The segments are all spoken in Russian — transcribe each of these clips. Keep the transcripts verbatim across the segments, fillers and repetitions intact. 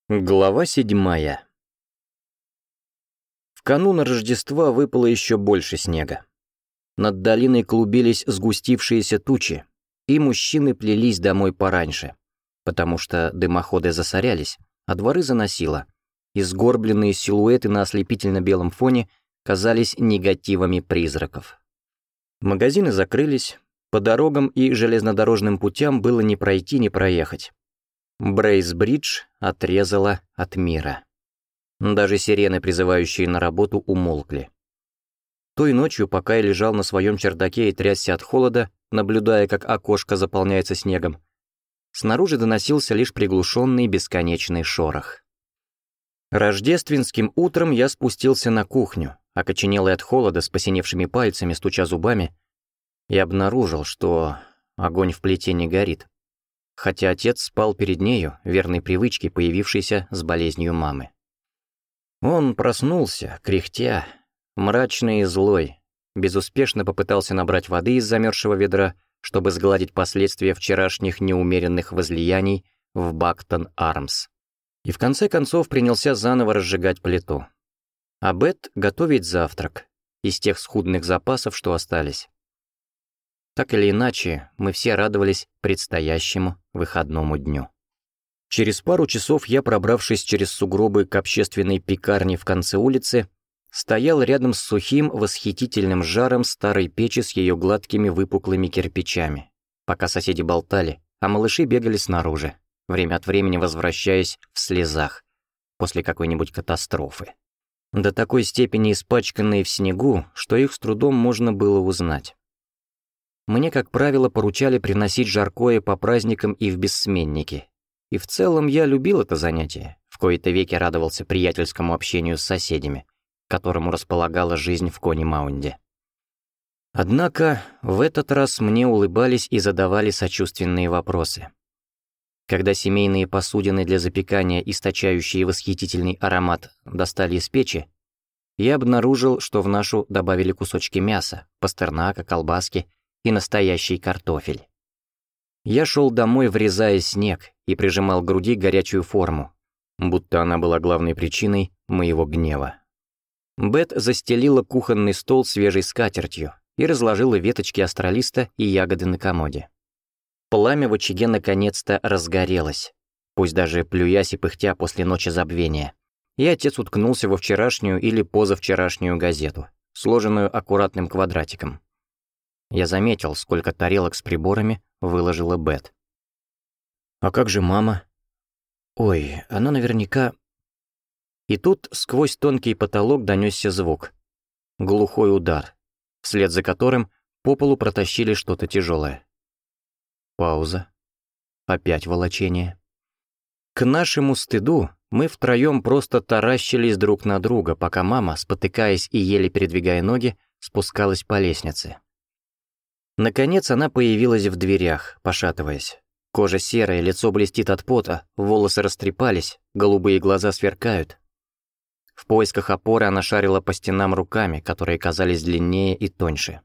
Глава седьмая. В канун Рождества выпало еще больше снега. Над долиной клубились сгустившиеся тучи, и мужчины плелись домой пораньше, потому что дымоходы засорялись, а дворы заносило, и сгорбленные силуэты на ослепительно-белом фоне казались негативами призраков. Магазины закрылись, по дорогам и железнодорожным путям было ни пройти, ни проехать. Брейсбридж отрезала от мира. Даже сирены, призывающие на работу, умолкли. Той ночью, пока я лежал на своем чердаке и трясся от холода, наблюдая, как окошко заполняется снегом, снаружи доносился лишь приглушенный бесконечный шорох. Рождественским утром я спустился на кухню, окоченелый от холода, с посиневшими пальцами, стуча зубами, и обнаружил, что огонь в плите не горит, хотя отец спал перед нею, верной привычке, появившейся с болезнью мамы. Он проснулся, кряхтя, мрачный и злой, безуспешно попытался набрать воды из замерзшего ведра, чтобы сгладить последствия вчерашних неумеренных возлияний в Бактон-Армс, и в конце концов принялся заново разжигать плиту. А Бет готовить завтрак из тех скудных запасов, что остались. Так или иначе, мы все радовались предстоящему выходному дню. Через пару часов я, пробравшись через сугробы к общественной пекарне в конце улицы, стоял рядом с сухим, восхитительным жаром старой печи с ее гладкими выпуклыми кирпичами, пока соседи болтали, а малыши бегали снаружи, время от времени возвращаясь в слезах после какой-нибудь катастрофы, до такой степени испачканные в снегу, что их с трудом можно было узнать. Мне, как правило, поручали приносить жаркое по праздникам и в бессменники. И в целом я любил это занятие, в кои-то веки радовался приятельскому общению с соседями, к которому располагала жизнь в Кони-Маунде. Однако в этот раз мне улыбались и задавали сочувственные вопросы. Когда семейные посудины для запекания, источающие восхитительный аромат, достали из печи, я обнаружил, что в нашу добавили кусочки мяса, пастернака, колбаски и настоящий картофель. Я шел домой, врезая снег, и прижимал к груди горячую форму, будто она была главной причиной моего гнева. Бет застелила кухонный стол свежей скатертью и разложила веточки астролиста и ягоды на комоде. Пламя в очаге наконец-то разгорелось, пусть даже плюясь и пыхтя после ночи забвения, и отец уткнулся во вчерашнюю или позавчерашнюю газету, сложенную аккуратным квадратиком. Я заметил, сколько тарелок с приборами выложила Бет. «А как же мама?» «Ой, она наверняка...» И тут сквозь тонкий потолок донесся звук. Глухой удар, вслед за которым по полу протащили что-то тяжелое. Пауза. Опять волочение. К нашему стыду мы втроем просто таращились друг на друга, пока мама, спотыкаясь и еле передвигая ноги, спускалась по лестнице. Наконец она появилась в дверях, пошатываясь. Кожа серая, лицо блестит от пота, волосы растрепались, голубые глаза сверкают. В поисках опоры она шарила по стенам руками, которые казались длиннее и тоньше.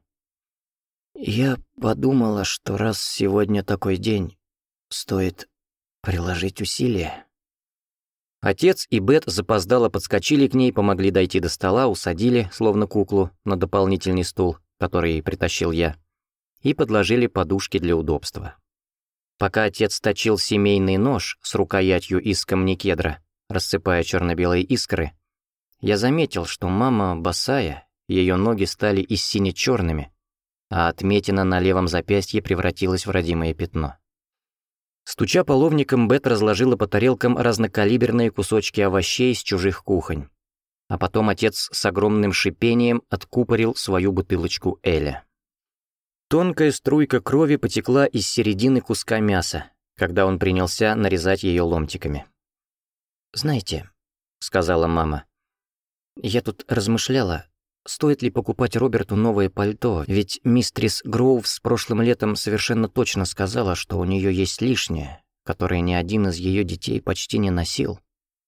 «Я подумала, что раз сегодня такой день, стоит приложить усилия». Отец и Бет запоздало подскочили к ней, помогли дойти до стола, усадили, словно куклу, на дополнительный стул, который притащил я, и подложили подушки для удобства. Пока отец точил семейный нож с рукоятью из камнекедра, рассыпая черно-белые искры, я заметил, что мама босая, ее ноги стали и сине-черными, а отметина на левом запястье превратилась в родимое пятно. Стуча половником, Бет разложила по тарелкам разнокалиберные кусочки овощей с чужих кухонь, а потом отец с огромным шипением откупорил свою бутылочку эля. Тонкая струйка крови потекла из середины куска мяса, когда он принялся нарезать ее ломтиками. «Знаете», — сказала мама, — «я тут размышляла, стоит ли покупать Роберту новое пальто, ведь мистрис Гроувс прошлым летом совершенно точно сказала, что у нее есть лишнее, которое ни один из ее детей почти не носил».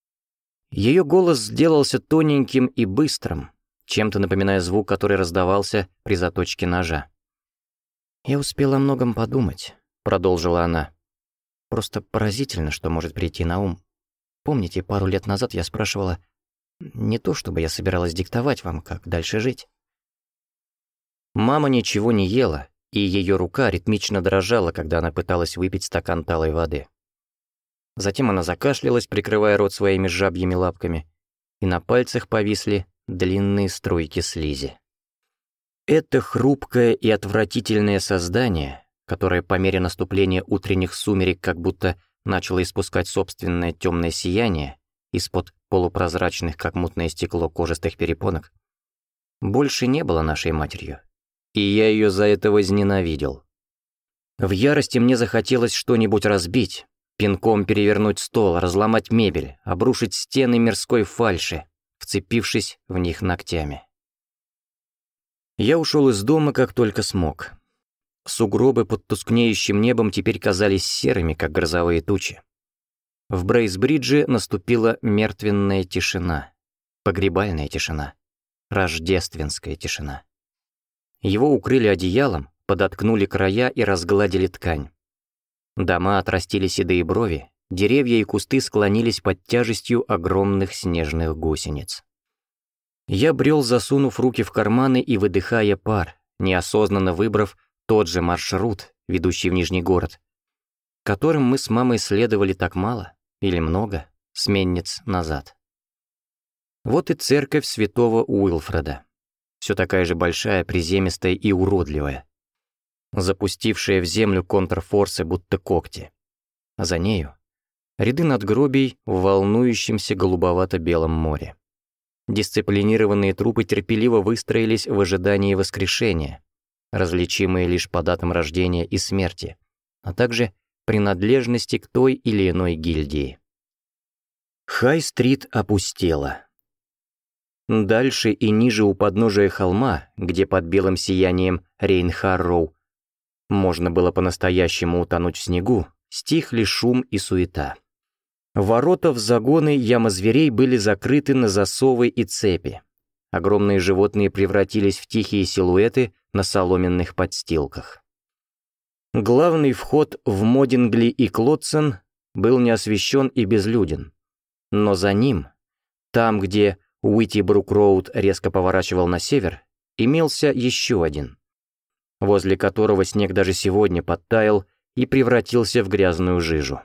Ее голос сделался тоненьким и быстрым, чем-то напоминая звук, который раздавался при заточке ножа. «Я успела о многом подумать», — продолжила она. «Просто поразительно, что может прийти на ум. помните, пару лет назад я спрашивала, не то чтобы я собиралась диктовать вам, как дальше жить. Мама ничего не ела, и ее рука ритмично дрожала, когда она пыталась выпить стакан талой воды. Затем она закашлялась, прикрывая рот своими жабьими лапками, и на пальцах повисли длинные струйки слизи. Это хрупкое и отвратительное создание, которое по мере наступления утренних сумерек как будто начало испускать собственное темное сияние из-под полупрозрачных, как мутное стекло, кожистых перепонок, больше не было нашей матерью, и я ее за это возненавидел. В ярости мне захотелось что-нибудь разбить, пинком перевернуть стол, разломать мебель, обрушить стены мирской фальши, вцепившись в них ногтями. Я ушел из дома, как только смог. Сугробы под тускнеющим небом теперь казались серыми, как грозовые тучи. В Брейсбридже наступила мертвенная тишина, погребальная тишина, рождественская тишина. Его укрыли одеялом, подоткнули края и разгладили ткань. Дома отрастили седые брови, деревья и кусты склонились под тяжестью огромных снежных гусениц. Я брел, засунув руки в карманы и выдыхая пар, неосознанно выбрав тот же маршрут, ведущий в Нижний город, которым мы с мамой следовали так мало или много сменниц назад. Вот и церковь святого Уилфреда, все такая же большая, приземистая и уродливая, запустившая в землю контрфорсы будто когти, а за нею ряды надгробий в волнующемся голубовато-белом море. Дисциплинированные трупы терпеливо выстроились в ожидании воскрешения, различимые лишь по датам рождения и смерти, а также принадлежности к той или иной гильдии. Хай-стрит опустела. Дальше и ниже у подножия холма, где под белым сиянием Рейн-Харроу можно было по-настоящему утонуть в снегу, стихли шум и суета. Ворота в загоны яма зверей были закрыты на засовы и цепи. Огромные животные превратились в тихие силуэты на соломенных подстилках. Главный вход в Модингли и Клодсон был неосвещен и безлюден. Но за ним, там, где Уитибрук-Роуд резко поворачивал на север, имелся еще один, возле которого снег даже сегодня подтаял и превратился в грязную жижу.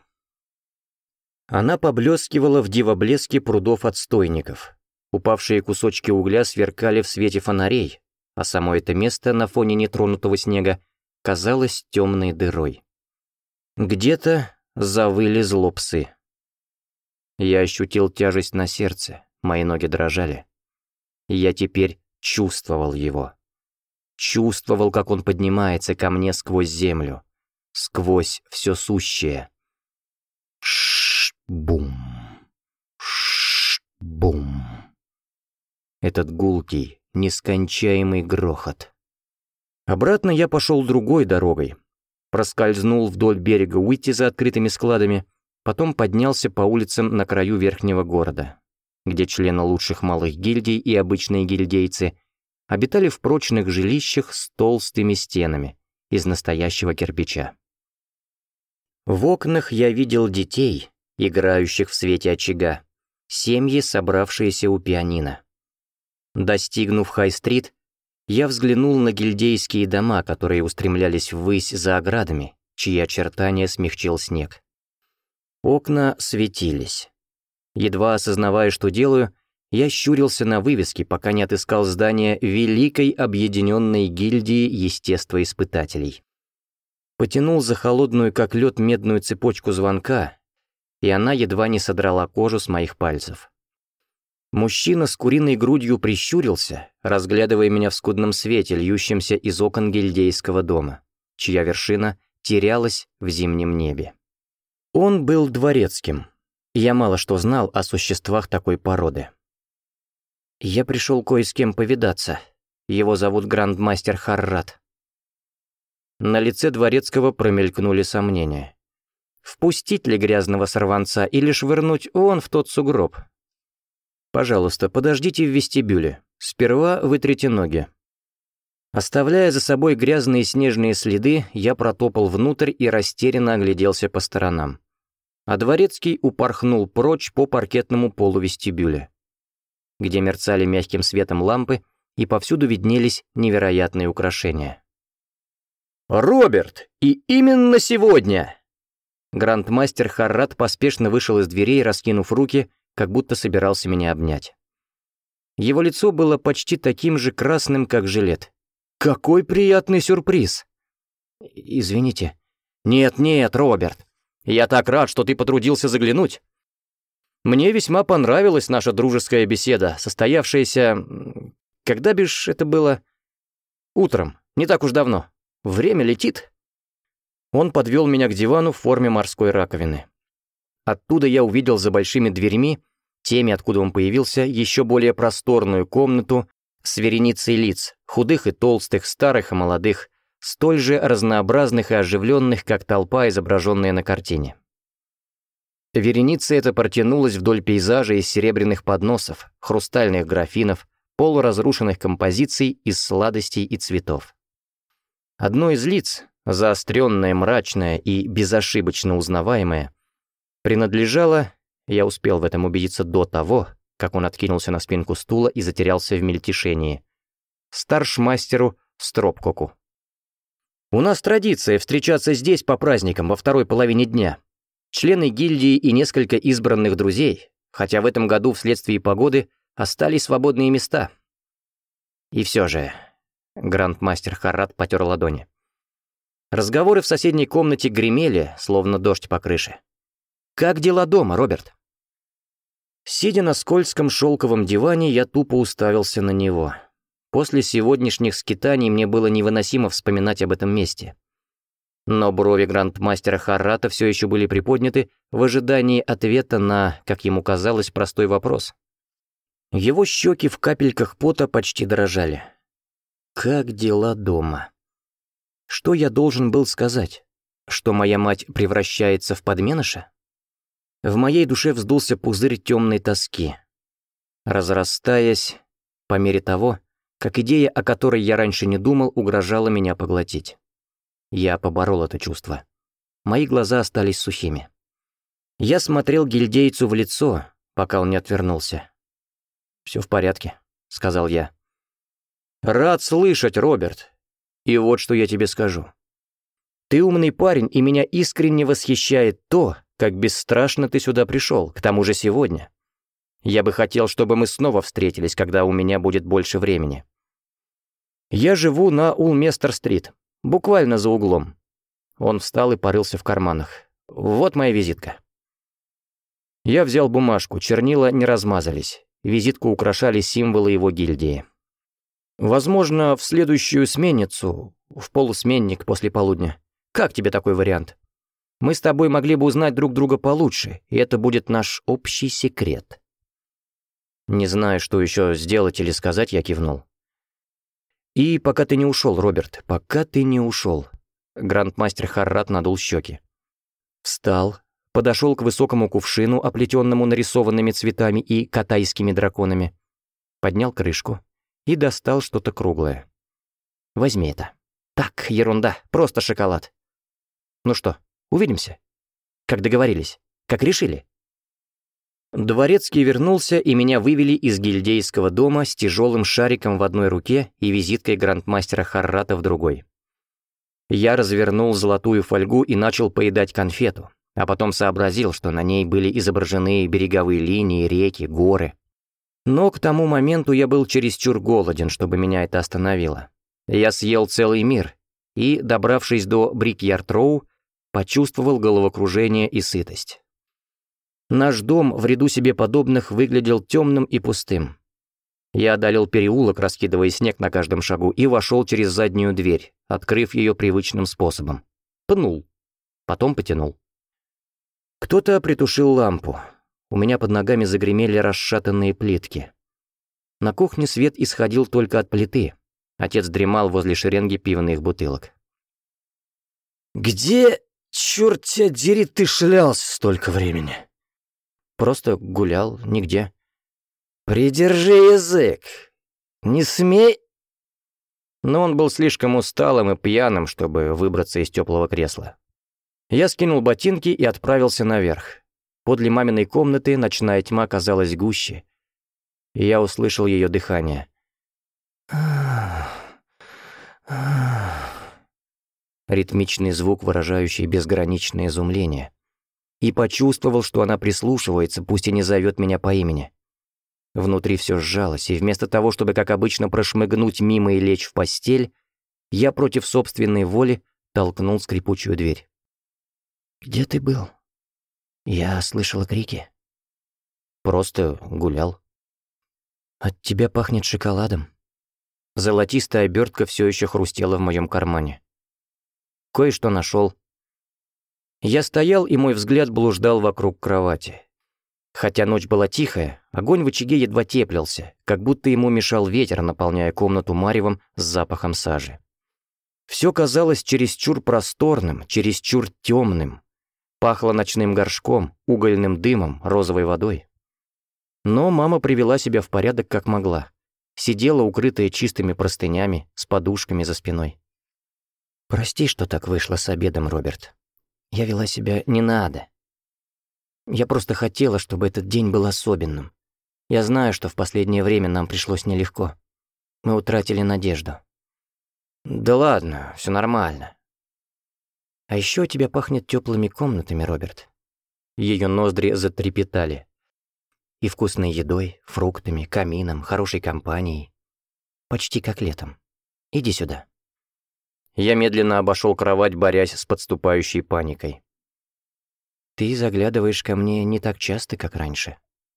Она поблескивала в дивоблеске прудов-отстойников. Упавшие кусочки угля сверкали в свете фонарей, а само это место на фоне нетронутого снега казалось темной дырой. Где-то завыли зло псы. Я ощутил тяжесть на сердце, мои ноги дрожали. Я теперь чувствовал его. Чувствовал, как он поднимается ко мне сквозь землю, сквозь все сущее. Ш-бум, ш-бум. Этот гулкий, нескончаемый грохот. Обратно я пошел другой дорогой. Проскользнул вдоль берега Уитти за открытыми складами, потом поднялся по улицам на краю верхнего города, где члены лучших малых гильдий и обычные гильдейцы обитали в прочных жилищах с толстыми стенами из настоящего кирпича. В окнах я видел детей, играющих в свете очага, семьи, собравшиеся у пианино. Достигнув Хай-стрит, я взглянул на гильдейские дома, которые устремлялись ввысь за оградами, чьи очертания смягчил снег. Окна светились. Едва осознавая, что делаю, я щурился на вывески, пока не отыскал здание Великой Объединенной Гильдии Естествоиспытателей. Потянул за холодную, как лед, медную цепочку звонка, и она едва не содрала кожу с моих пальцев. Мужчина с куриной грудью прищурился, разглядывая меня в скудном свете, льющемся из окон гильдейского дома, чья вершина терялась в зимнем небе. Он был дворецким. Я мало что знал о существах такой породы. Я пришел кое с кем повидаться. Его зовут Грандмастер Харрат. На лице дворецкого промелькнули сомнения. Впустить ли грязного сорванца или швырнуть вон в тот сугроб? Пожалуйста, подождите в вестибюле. Сперва вытрите ноги. Оставляя за собой грязные снежные следы, я протопал внутрь и растерянно огляделся по сторонам. а дворецкий упорхнул прочь по паркетному полу вестибюля, где мерцали мягким светом лампы и повсюду виднелись невероятные украшения. «Роберт! И именно сегодня!» Грандмастер Харрат поспешно вышел из дверей, раскинув руки, как будто собирался меня обнять. Его лицо было почти таким же красным, как жилет. «Какой приятный сюрприз!» «Извините». «Нет-нет, Роберт, я так рад, что ты потрудился заглянуть. Мне весьма понравилась наша дружеская беседа, состоявшаяся... Когда бишь это было? Утром, не так уж давно. Время летит». Он подвел меня к дивану в форме морской раковины. Оттуда я увидел за большими дверьми, теми, откуда он появился, еще более просторную комнату с вереницей лиц, худых и толстых, старых и молодых, столь же разнообразных и оживленных, как толпа, изображенная на картине. Вереница эта протянулась вдоль пейзажа из серебряных подносов, хрустальных графинов, полуразрушенных композиций из сладостей и цветов. Одно из лиц, заостренное, мрачное и безошибочно узнаваемое, принадлежало, я успел в этом убедиться до того, как он откинулся на спинку стула и затерялся в мельтешении, старшмастеру Стропкоку. «У нас традиция встречаться здесь по праздникам во второй половине дня. Члены гильдии и несколько избранных друзей, хотя в этом году вследствие погоды остались свободные места. И все же...» Грандмастер Харрат потер ладони. Разговоры в соседней комнате гремели, словно дождь по крыше. «Как дела дома, Роберт?» Сидя на скользком шелковом диване, я тупо уставился на него. После сегодняшних скитаний мне было невыносимо вспоминать об этом месте. Но брови грандмастера Харрата все еще были приподняты в ожидании ответа на, как ему казалось, простой вопрос. Его щеки в капельках пота почти дрожали. «Как дела дома?» Что я должен был сказать? Что моя мать превращается в подменыша? В моей душе вздулся пузырь темной тоски, разрастаясь по мере того, как идея, о которой я раньше не думал, угрожала меня поглотить. Я поборол это чувство. Мои глаза остались сухими. Я смотрел гильдейцу в лицо, пока он не отвернулся. «Все в порядке», — сказал я. «Рад слышать, Роберт. И вот что я тебе скажу. Ты умный парень, и меня искренне восхищает то, как бесстрашно ты сюда пришел, к тому же сегодня. Я бы хотел, чтобы мы снова встретились, когда у меня будет больше времени. Я живу на Улместер-стрит, буквально за углом». Он встал и порылся в карманах. «Вот моя визитка». Я взял бумажку, чернила не размазались. Визитку украшали символы его гильдии. «Возможно, в следующую сменницу, в полусменник после полудня. Как тебе такой вариант? Мы с тобой могли бы узнать друг друга получше, и это будет наш общий секрет». Не знаю, что еще сделать или сказать, я кивнул. «И пока ты не ушел, Роберт, пока ты не ушел». Грандмастер Харрат надул щеки. Встал, подошел к высокому кувшину, оплетенному нарисованными цветами и катайскими драконами, поднял крышку и достал что-то круглое. «Возьми это. Так, ерунда, просто шоколад. Ну что, увидимся? Как договорились? Как решили?» Дворецкий вернулся, и меня вывели из гильдейского дома с тяжелым шариком в одной руке и визиткой грандмастера Харрата в другой. Я развернул золотую фольгу и начал поедать конфету, а потом сообразил, что на ней были изображены береговые линии, реки, горы. Но к тому моменту я был чересчур голоден, чтобы меня это остановило. Я съел целый мир и, добравшись до Брикьярд-Роу, почувствовал головокружение и сытость. Наш дом в ряду себе подобных выглядел темным и пустым. Я одолел переулок, раскидывая снег на каждом шагу, и вошел через заднюю дверь, открыв ее привычным способом. Пнул, потом потянул. Кто-то притушил лампу. У меня под ногами загремели расшатанные плитки. На кухне свет исходил только от плиты. Отец дремал возле шеренги пивных бутылок. «Где, черт тебя дери, ты шлялся столько времени?» «Просто гулял, нигде». «Придержи язык! Не смей...» Но он был слишком усталым и пьяным, чтобы выбраться из теплого кресла. Я скинул ботинки и отправился наверх. Подле маминой комнаты ночная тьма казалась гуще, и я услышал ее дыхание. Ритмичный звук, выражающий безграничное изумление. И почувствовал, что она прислушивается, пусть и не зовет меня по имени. Внутри все сжалось, и вместо того, чтобы, как обычно, прошмыгнуть мимо и лечь в постель, я против собственной воли толкнул скрипучую дверь. «Где ты был?» Я слышала крики. Просто гулял. От тебя пахнет шоколадом. Золотистая обертка все еще хрустела в моем кармане. Кое-что нашел. Я стоял, и мой взгляд блуждал вокруг кровати. Хотя ночь была тихая, огонь в очаге едва теплился, как будто ему мешал ветер, наполняя комнату маревом с запахом сажи. Все казалось чересчур просторным, чересчур темным. Пахло ночным горшком, угольным дымом, розовой водой. Но мама привела себя в порядок как могла. Сидела, укрытая чистыми простынями, с подушками за спиной. «Прости, что так вышло с обедом, Роберт. Я вела себя не надо. Я просто хотела, чтобы этот день был особенным. Я знаю, что в последнее время нам пришлось нелегко. Мы утратили надежду». «Да ладно, все нормально». «А еще у тебя пахнет теплыми комнатами, Роберт». Ее ноздри затрепетали. И вкусной едой, фруктами, камином, хорошей компанией. Почти как летом. Иди сюда. Я медленно обошел кровать, борясь с подступающей паникой. Ты заглядываешь ко мне не так часто, как раньше.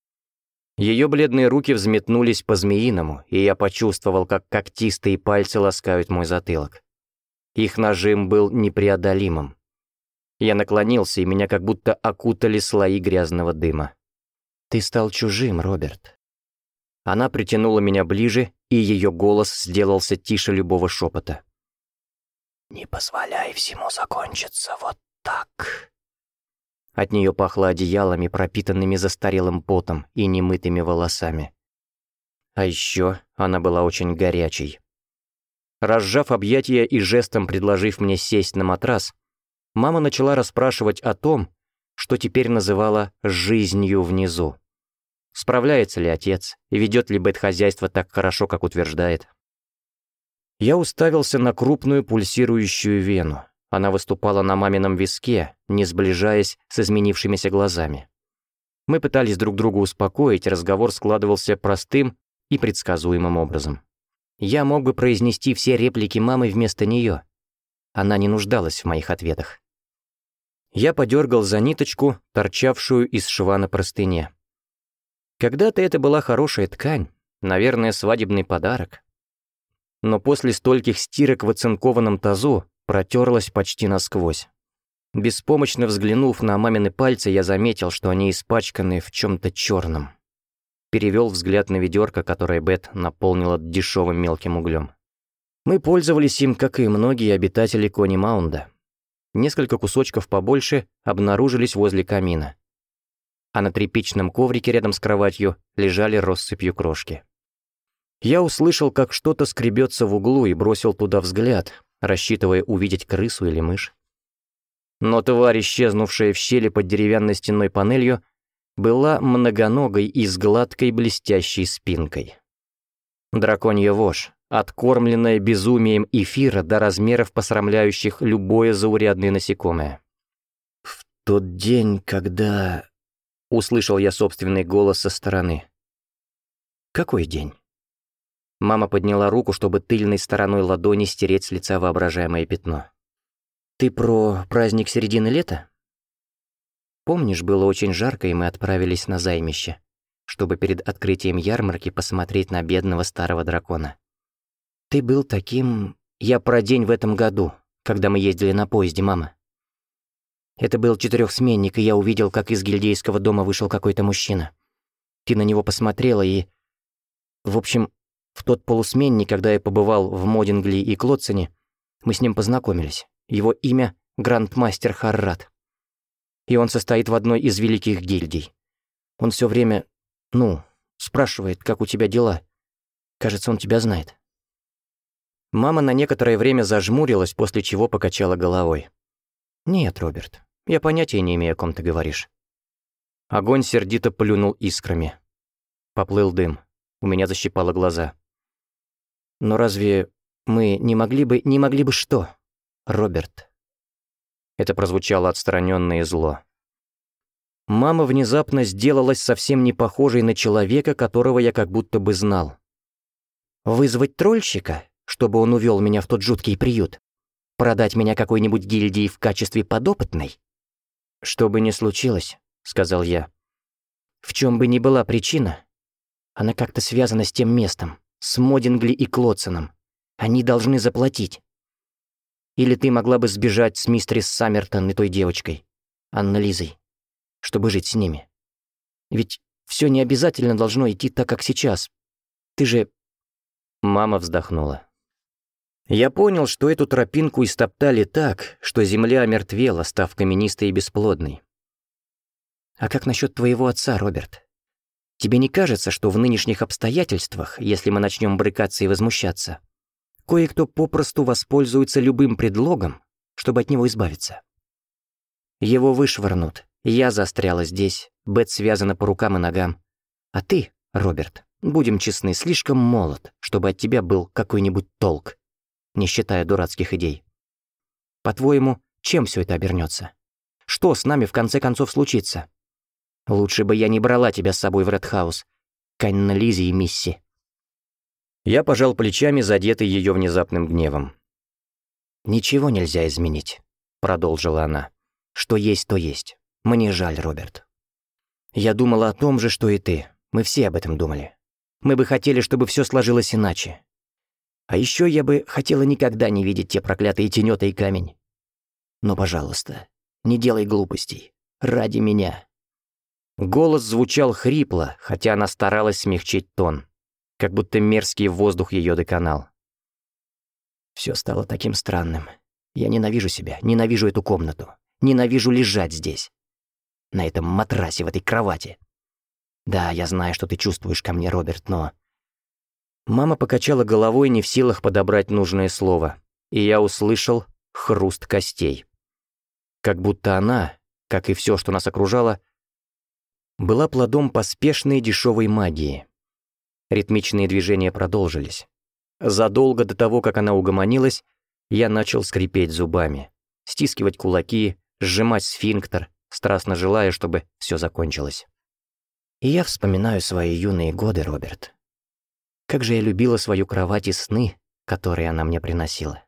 Ее бледные руки взметнулись по-змеиному, и я почувствовал, как когтистые пальцы ласкают мой затылок. Их нажим был непреодолимым. Я наклонился, и меня как будто окутали слои грязного дыма. «Ты стал чужим, Роберт». Она притянула меня ближе, и ее голос сделался тише любого шепота. «Не позволяй всему закончиться вот так». От нее пахло одеялами, пропитанными застарелым потом и немытыми волосами. А еще она была очень горячей. Разжав объятия и жестом предложив мне сесть на матрас, мама начала расспрашивать о том, что теперь называла «жизнью внизу». Справляется ли отец, и ведет ли Бет хозяйство так хорошо, как утверждает. Я уставился на крупную пульсирующую вену. Она выступала на мамином виске, не сближаясь с изменившимися глазами. Мы пытались друг друга успокоить, разговор складывался простым и предсказуемым образом. Я мог бы произнести все реплики мамы вместо нее. Она не нуждалась в моих ответах. Я подергал за ниточку, торчавшую из шва на простыне. Когда-то это была хорошая ткань, наверное, свадебный подарок. Но после стольких стирок в оцинкованном тазу протерлась почти насквозь. Беспомощно взглянув на мамины пальцы, я заметил, что они испачканы в чем-то черном. Перевел взгляд на ведерко, которое Бет наполнила дешевым мелким углем. Мы пользовались им, как и многие обитатели Кони-Маунда. Несколько кусочков побольше обнаружились возле камина. А на тряпичном коврике рядом с кроватью лежали россыпью крошки. Я услышал, как что-то скребется в углу, и бросил туда взгляд, рассчитывая увидеть крысу или мышь. Но тварь, исчезнувшая в щели под деревянной стенной панелью, была многоногой и с гладкой блестящей спинкой. Драконья вошь, откормленная безумием эфира до размеров, посрамляющих любое заурядное насекомое. «В тот день, когда...» — услышал я собственный голос со стороны. «Какой день?» Мама подняла руку, чтобы тыльной стороной ладони стереть с лица воображаемое пятно. «Ты про праздник середины лета? Помнишь, было очень жарко, и мы отправились на займище, чтобы перед открытием ярмарки посмотреть на бедного старого дракона? Ты был таким... Я про день в этом году, когда мы ездили на поезде, мама. Это был четырехсменник, и я увидел, как из гильдейского дома вышел какой-то мужчина. Ты на него посмотрела и... В общем, в тот полусменник, когда я побывал в Модингли и Клодсоне, мы с ним познакомились. Его имя — Грандмастер Харрат. И он состоит в одной из великих гильдий. Он все время, ну, спрашивает, как у тебя дела. Кажется, он тебя знает». Мама на некоторое время зажмурилась, после чего покачала головой. «Нет, Роберт, я понятия не имею, о ком ты говоришь». Огонь сердито плюнул искрами. Поплыл дым. У меня защипало глаза. «Но разве мы не могли бы... не могли бы что, Роберт?» Это прозвучало отстранённо и зло. Мама внезапно сделалась совсем не похожей на человека, которого я как будто бы знал. «Вызвать трольщика, чтобы он увёл меня в тот жуткий приют? Продать меня какой-нибудь гильдии в качестве подопытной?» «Что бы ни случилось», — сказал я. «В чём бы ни была причина, она как-то связана с тем местом, с Модингли и Клодсоном. Они должны заплатить. Или ты могла бы сбежать с мистерис Саммертон и той девочкой, Анна-Лизой, чтобы жить с ними. Ведь всё не обязательно должно идти так, как сейчас. Ты же...» Мама вздохнула. Я понял, что эту тропинку истоптали так, что земля омертвела, став каменистой и бесплодной. «А как насчёт твоего отца, Роберт? Тебе не кажется, что в нынешних обстоятельствах, если мы начнём брыкаться и возмущаться, кое-кто попросту воспользуется любым предлогом, чтобы от него избавиться? Его вышвырнут, я застряла здесь, Бет связана по рукам и ногам. А ты, Роберт, будем честны, слишком молод, чтобы от тебя был какой-нибудь толк, не считая дурацких идей. По-твоему, чем всё это обернётся? Что с нами в конце концов случится? Лучше бы я не брала тебя с собой в Редхаус, к Анне-Лизе и Мисси». Я пожал плечами, задетый её внезапным гневом. «Ничего нельзя изменить», — продолжила она. «Что есть, то есть. Мне жаль, Роберт. Я думала о том же, что и ты. Мы все об этом думали. Мы бы хотели, чтобы всё сложилось иначе. А ещё я бы хотела никогда не видеть те проклятые тенёта и камень. Но, пожалуйста, не делай глупостей. Ради меня». Голос звучал хрипло, хотя она старалась смягчить тон, как будто мерзкий воздух её доконал. Всё стало таким странным. Я ненавижу себя, ненавижу эту комнату, ненавижу лежать здесь, на этом матрасе, в этой кровати. Да, я знаю, что ты чувствуешь ко мне, Роберт, но... Мама покачала головой, не в силах подобрать нужное слово, и я услышал хруст костей. Как будто она, как и всё, что нас окружало, была плодом поспешной дешевой магии. Ритмичные движения продолжились. Задолго до того, как она угомонилась, я начал скрипеть зубами, стискивать кулаки, сжимать сфинктер, страстно желая, чтобы всё закончилось. И я вспоминаю свои юные годы, Роберт. Как же я любила свою кровать и сны, которые она мне приносила.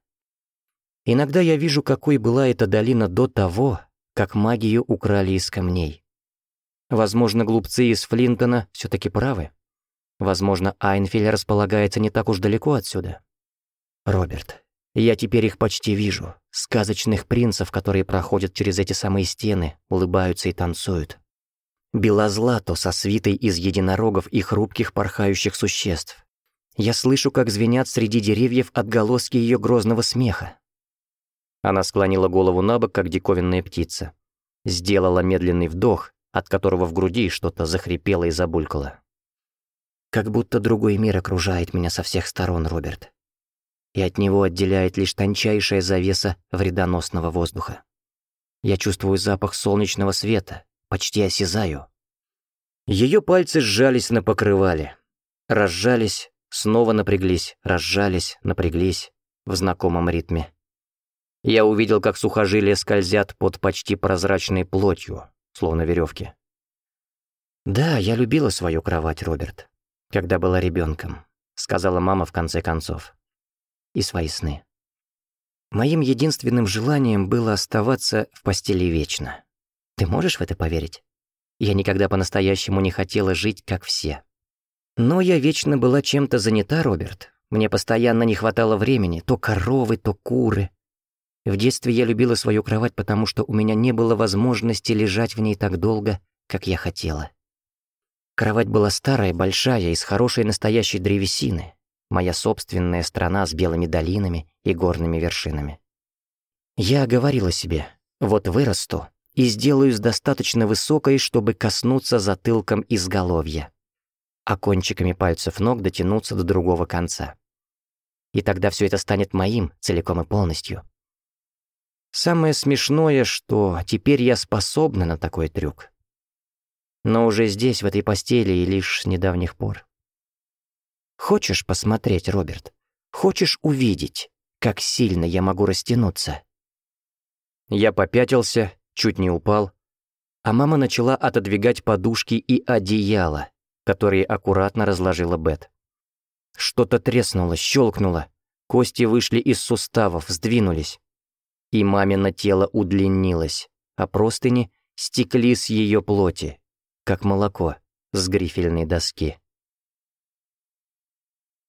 Иногда я вижу, какой была эта долина до того, как магию украли из камней. Возможно, глупцы из Флинтона всё-таки правы. Возможно, Айнфель располагается не так уж далеко отсюда. Роберт, я теперь их почти вижу. Сказочных принцев, которые проходят через эти самые стены, улыбаются и танцуют. Белозлато со свитой из единорогов и хрупких порхающих существ. Я слышу, как звенят среди деревьев отголоски её грозного смеха. Она склонила голову набок, как диковинная птица. Сделала медленный вдох, от которого в груди что-то захрипело и забулькало. Как будто другой мир окружает меня со всех сторон, Роберт. И от него отделяет лишь тончайшая завеса вредоносного воздуха. Я чувствую запах солнечного света, почти осязаю. Её пальцы сжались на покрывале. Разжались, снова напряглись, разжались, напряглись в знакомом ритме. Я увидел, как сухожилия скользят под почти прозрачной плотью, словно верёвки. «Да, я любила свою кровать, Роберт, когда была ребёнком», — сказала мама в конце концов. «И свои сны. Моим единственным желанием было оставаться в постели вечно. Ты можешь в это поверить? Я никогда по-настоящему не хотела жить, как все. Но я вечно была чем-то занята, Роберт. Мне постоянно не хватало времени, то коровы, то куры. В детстве я любила свою кровать, потому что у меня не было возможности лежать в ней так долго, как я хотела. Кровать была старая, большая, из хорошей настоящей древесины. Моя собственная страна с белыми долинами и горными вершинами. Я говорила себе, вот вырасту и сделаюсь достаточно высокой, чтобы коснуться затылком изголовья, а кончиками пальцев ног дотянуться до другого конца. И тогда все это станет моим целиком и полностью. Самое смешное, что теперь я способна на такой трюк. Но уже здесь, в этой постели, и лишь с недавних пор. Хочешь посмотреть, Роберт? Хочешь увидеть, как сильно я могу растянуться?» Я попятился, чуть не упал, а мама начала отодвигать подушки и одеяло, которые аккуратно разложила Бет. Что-то треснуло, щелкнуло, кости вышли из суставов, сдвинулись. И мамино тело удлинилось, а простыни стекли с ее плоти, как молоко с грифельной доски.